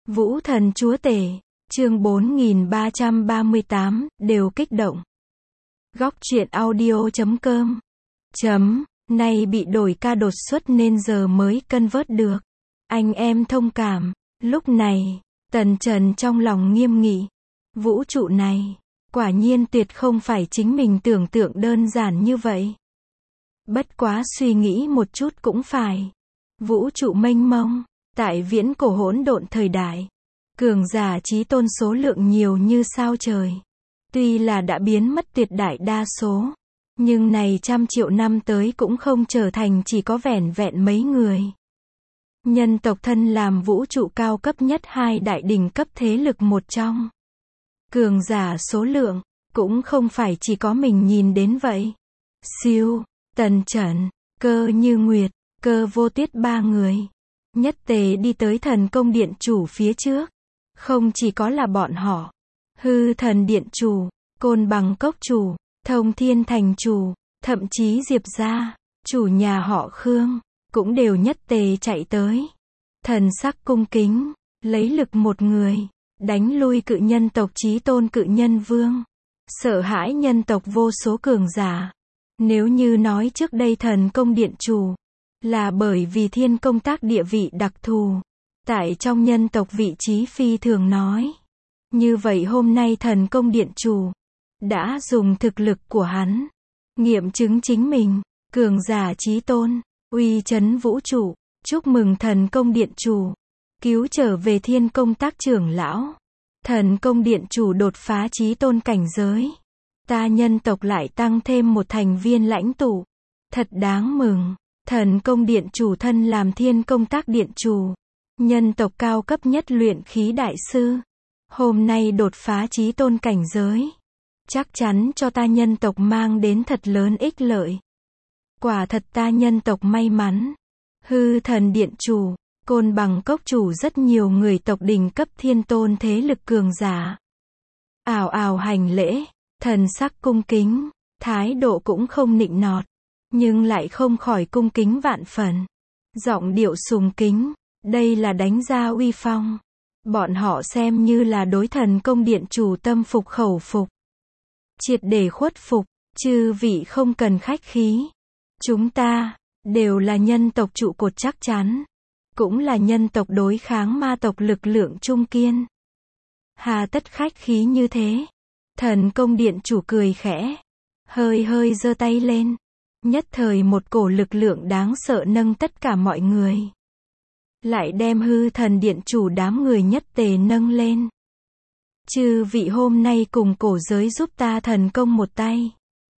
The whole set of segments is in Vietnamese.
Vũ thần chúa tể, chương 4338, đều kích động. Góc truyện audio.com Nay bị đổi ca đột xuất nên giờ mới cân vớt được. Anh em thông cảm. Lúc này, Tần Trần trong lòng nghiêm nghị. Vũ trụ này, quả nhiên tuyệt không phải chính mình tưởng tượng đơn giản như vậy. Bất quá suy nghĩ một chút cũng phải. Vũ trụ mênh mông, tại viễn cổ hỗn độn thời đại, cường giả chí tôn số lượng nhiều như sao trời. Tuy là đã biến mất tuyệt đại đa số, nhưng này trăm triệu năm tới cũng không trở thành chỉ có vẻn vẹn mấy người. Nhân tộc thân làm vũ trụ cao cấp nhất hai đại đỉnh cấp thế lực một trong. Cường giả số lượng, cũng không phải chỉ có mình nhìn đến vậy. Siêu, Tần Trần, Cơ Như Nguyệt, Cơ Vô Tuyết ba người. Nhất tề đi tới thần công điện chủ phía trước. Không chỉ có là bọn họ. Hư thần điện chủ, Côn Bằng cốc chủ, Thông Thiên thành chủ, thậm chí Diệp gia, chủ nhà họ Khương, cũng đều nhất tề chạy tới. Thần sắc cung kính, lấy lực một người, đánh lui cự nhân tộc chí tôn cự nhân vương. Sợ hãi nhân tộc vô số cường giả. Nếu như nói trước đây thần công điện chủ, là bởi vì thiên công tác địa vị đặc thù, tại trong nhân tộc vị trí phi thường nói. Như vậy hôm nay thần công điện chủ, đã dùng thực lực của hắn, nghiệm chứng chính mình, cường giả chí tôn, uy chấn vũ trụ, chúc mừng thần công điện chủ, cứu trở về thiên công tác trưởng lão. Thần công điện chủ đột phá chí tôn cảnh giới. Ta nhân tộc lại tăng thêm một thành viên lãnh tụ. Thật đáng mừng. Thần công điện chủ thân làm thiên công tác điện chủ. Nhân tộc cao cấp nhất luyện khí đại sư. Hôm nay đột phá chí tôn cảnh giới. Chắc chắn cho ta nhân tộc mang đến thật lớn ích lợi. Quả thật ta nhân tộc may mắn. Hư thần điện chủ, Côn Bằng cốc chủ rất nhiều người tộc đỉnh cấp thiên tôn thế lực cường giả. Ào ào hành lễ, thần sắc cung kính, thái độ cũng không nịnh nọt, nhưng lại không khỏi cung kính vạn phần. Giọng điệu sùng kính, đây là đánh ra uy phong. Bọn họ xem như là đối thần công điện chủ tâm phục khẩu phục. Triệt để khuất phục, chư vị không cần khách khí. Chúng ta, đều là nhân tộc trụ cột chắc chắn. Cũng là nhân tộc đối kháng ma tộc lực lượng trung kiên. Hà tất khách khí như thế. Thần công điện chủ cười khẽ. Hơi giơ tay lên. Nhất thời một cổ lực lượng đáng sợ nâng tất cả mọi người. Lại đem hư thần điện chủ đám người nhất tề nâng lên. Chư vị hôm nay cùng cổ giới giúp ta thần công một tay.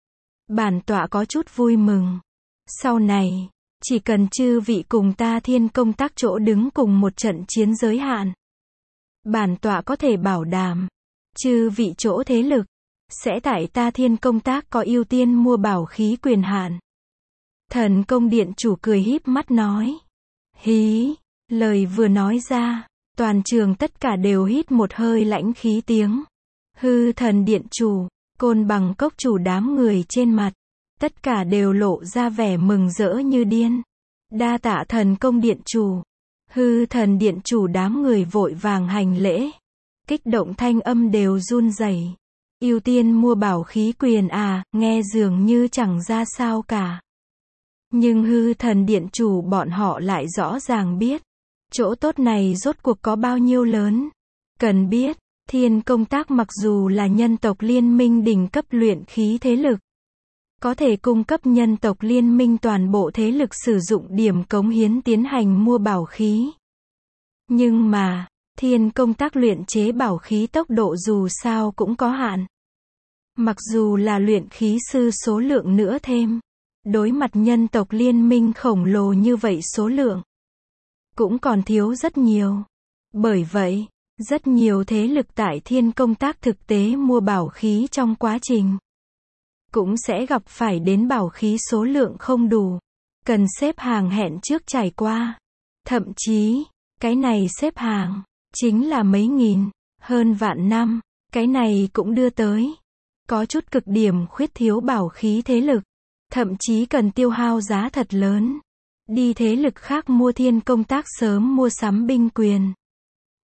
Bản tọa có chút vui mừng. Sau này, chỉ cần chư vị cùng ta thiên công tác chỗ đứng cùng một trận chiến giới hạn. Bản tọa có thể bảo đảm, chư vị chỗ thế lực, sẽ tại ta thiên công tác có ưu tiên mua bảo khí quyền hạn. Thần công điện chủ cười híp mắt nói. Hí, lời vừa nói ra, toàn trường tất cả đều hít một hơi lãnh khí tiếng. Hư thần điện chủ, Côn Bằng cốc chủ đám người trên mặt, tất cả đều lộ ra vẻ mừng rỡ như điên. Đa tạ thần công điện chủ. Hư thần điện chủ đám người vội vàng hành lễ. Kích động thanh âm đều run rẩy. Ưu tiên mua bảo khí quyền à, nghe dường như chẳng ra sao cả. Nhưng hư thần điện chủ bọn họ lại rõ ràng biết. Chỗ tốt này rốt cuộc có bao nhiêu lớn. Cần biết, thiên công tác mặc dù là nhân tộc liên minh đỉnh cấp luyện khí thế lực. Có thể cung cấp nhân tộc liên minh toàn bộ thế lực sử dụng điểm cống hiến tiến hành mua bảo khí. Nhưng mà, thiên công tác luyện chế bảo khí tốc độ dù sao cũng có hạn. Mặc dù là luyện khí sư số lượng nữa thêm, đối mặt nhân tộc liên minh khổng lồ như vậy số lượng, cũng còn thiếu rất nhiều. Bởi vậy, rất nhiều thế lực tại thiên công tác thực tế mua bảo khí trong quá trình cũng sẽ gặp phải đến bảo khí số lượng không đủ, cần xếp hàng hẹn trước trải qua. Thậm chí, cái này xếp hàng, chính là mấy nghìn, hơn vạn năm, cái này cũng đưa tới. Có chút cực điểm khuyết thiếu bảo khí thế lực, thậm chí cần tiêu hao giá thật lớn. Đi thế lực khác mua thiên công tác sớm mua sắm binh quyền.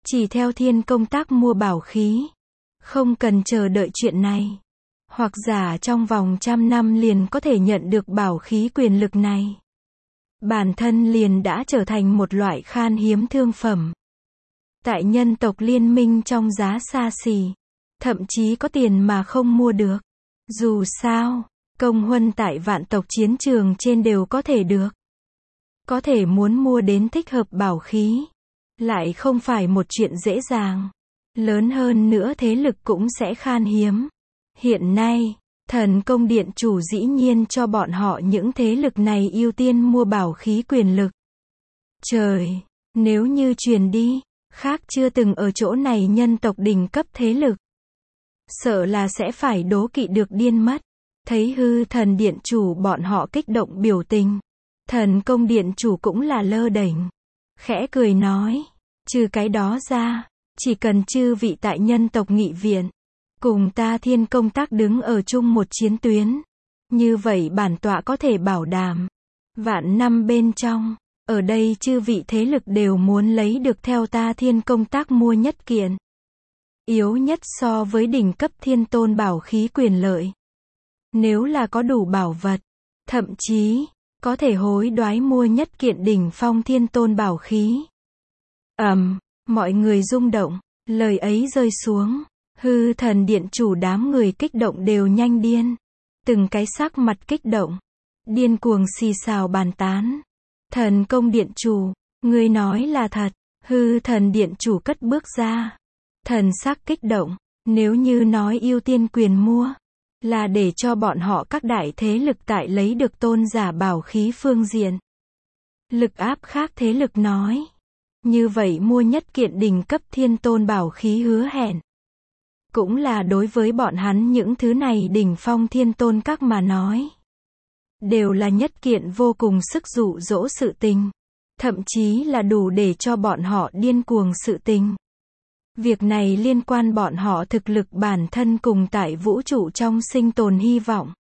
Chỉ theo thiên công tác mua bảo khí. Không cần chờ đợi chuyện này. Hoặc giả trong vòng 100 năm liền có thể nhận được bảo khí quyền lực này. Bản thân liền đã trở thành một loại khan hiếm thương phẩm. Tại nhân tộc liên minh trong giá xa xỉ. Thậm chí có tiền mà không mua được. Dù sao, công huân tại vạn tộc chiến trường trên đều có thể được. Có thể muốn mua đến thích hợp bảo khí. Lại không phải một chuyện dễ dàng. Lớn hơn nữa thế lực cũng sẽ khan hiếm. Hiện nay, thần công điện chủ dĩ nhiên cho bọn họ những thế lực này ưu tiên mua bảo khí quyền lực. Trời, nếu như truyền đi, khác chưa từng ở chỗ này nhân tộc đỉnh cấp thế lực. Sợ là sẽ phải đố kỵ được điên mất. Thấy hư thần điện chủ bọn họ kích động biểu tình. Thần công điện chủ cũng là lơ đễnh. Khẽ cười nói, trừ cái đó ra, chỉ cần chư vị tại nhân tộc nghị viện, cùng ta thiên công tác đứng ở chung một chiến tuyến. Như vậy bản tọa có thể bảo đảm. Vạn năm bên trong, ở đây chư vị thế lực đều muốn lấy được theo ta thiên công tác mua nhất kiện. Yếu nhất so với đỉnh cấp thiên tôn bảo khí quyền lợi. Nếu là có đủ bảo vật, thậm chí, có thể hối đoái mua nhất kiện đỉnh phong thiên tôn bảo khí. Mọi người rung động, lời ấy rơi xuống. Hư thần điện chủ đám người kích động đều nhanh điên. Từng cái sắc mặt kích động. Điên cuồng xì xào bàn tán. Thần công điện chủ, ngươi nói là thật. Hư thần điện chủ cất bước ra. Thần sắc kích động. Nếu như nói ưu tiên quyền mua, là để cho bọn họ các đại thế lực tại lấy được tôn giả bảo khí phương diện. Lực áp khác thế lực nói. Như vậy mua nhất kiện đỉnh cấp thiên tôn bảo khí hứa hẹn. Cũng là đối với bọn hắn những thứ này đỉnh phong thiên tôn các mà nói. Đều là nhất kiện vô cùng sức dụ dỗ sự tình. Thậm chí là đủ để cho bọn họ điên cuồng sự tình. Việc này liên quan bọn họ thực lực bản thân cùng tại vũ trụ trong sinh tồn hy vọng.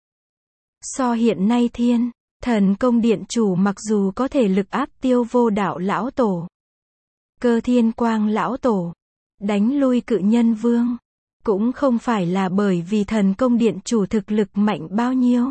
So hiện nay thiên, thần công điện chủ mặc dù có thể lực áp tiêu vô đạo lão tổ. Cơ thiên quang lão tổ. Đánh lui cự nhân vương. Cũng không phải là bởi vì thần công điện chủ thực lực mạnh bao nhiêu.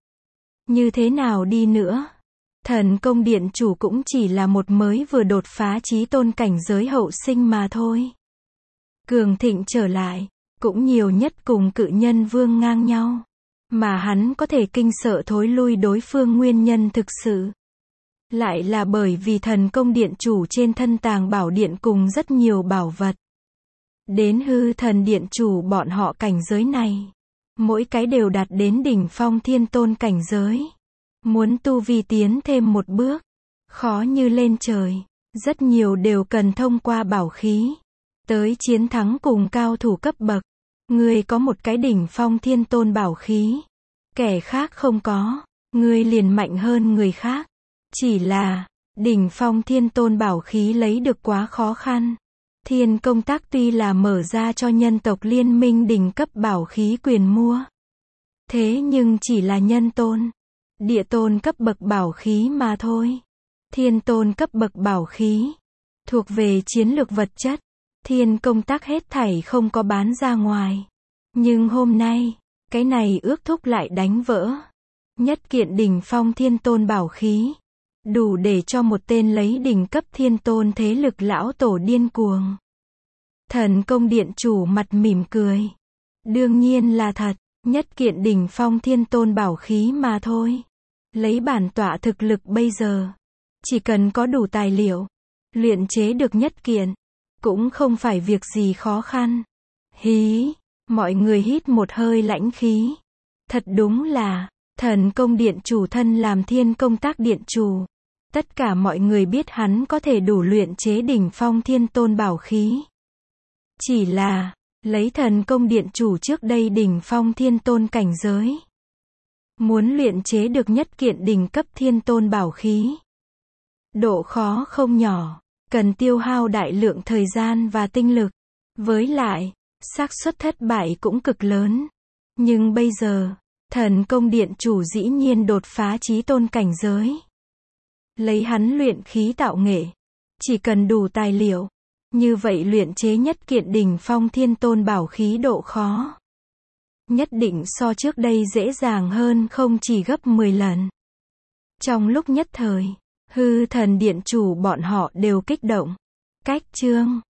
Như thế nào đi nữa, thần công điện chủ cũng chỉ là một mới vừa đột phá chí tôn cảnh giới hậu sinh mà thôi. Cường thịnh trở lại, cũng nhiều nhất cùng cự nhân vương ngang nhau. Mà hắn có thể kinh sợ thối lui đối phương nguyên nhân thực sự. Lại là bởi vì thần công điện chủ trên thân tàng bảo điện cùng rất nhiều bảo vật. Đến hư thần điện chủ bọn họ cảnh giới này. Mỗi cái đều đạt đến đỉnh phong thiên tôn cảnh giới. Muốn tu vi tiến thêm một bước. Khó như lên trời. Rất nhiều đều cần thông qua bảo khí. Tới chiến thắng cùng cao thủ cấp bậc. Ngươi có một cái đỉnh phong thiên tôn bảo khí. Kẻ khác không có. Ngươi liền mạnh hơn người khác. Chỉ là, đỉnh phong thiên tôn bảo khí lấy được quá khó khăn. Thiên công tác tuy là mở ra cho nhân tộc liên minh đỉnh cấp bảo khí quyền mua. Thế nhưng chỉ là nhân tôn. Địa tôn cấp bậc bảo khí mà thôi. Thiên tôn cấp bậc bảo khí. Thuộc về chiến lược vật chất. Thiên công tác hết thảy không có bán ra ngoài. Nhưng hôm nay, cái này ước thúc lại đánh vỡ. Nhất kiện đỉnh phong thiên tôn bảo khí. Đủ để cho một tên lấy đỉnh cấp thiên tôn thế lực lão tổ điên cuồng. Thần công điện chủ mặt mỉm cười. Đương nhiên là thật, nhất kiện đỉnh phong thiên tôn bảo khí mà thôi. Lấy bản tọa thực lực bây giờ. Chỉ cần có đủ tài liệu. Luyện chế được nhất kiện. Cũng không phải việc gì khó khăn. Hí, mọi người hít một hơi lãnh khí. Thật đúng là, thần công điện chủ thân làm thiên công tác điện chủ. Tất cả mọi người biết hắn có thể đủ luyện chế đỉnh phong thiên tôn bảo khí. Chỉ là, lấy thần công điện chủ trước đây đỉnh phong thiên tôn cảnh giới. Muốn luyện chế được nhất kiện đỉnh cấp thiên tôn bảo khí. Độ khó không nhỏ, cần tiêu hao đại lượng thời gian và tinh lực. Với lại, xác suất thất bại cũng cực lớn. Nhưng bây giờ, thần công điện chủ dĩ nhiên đột phá chí tôn cảnh giới. Lấy hắn luyện khí tạo nghệ. Chỉ cần đủ tài liệu. Như vậy luyện chế nhất kiện đỉnh phong thiên tôn bảo khí độ khó nhất định so trước đây dễ dàng hơn không chỉ gấp 10 lần. Trong lúc nhất thời, hư thần điện chủ bọn họ đều kích động. Cách chương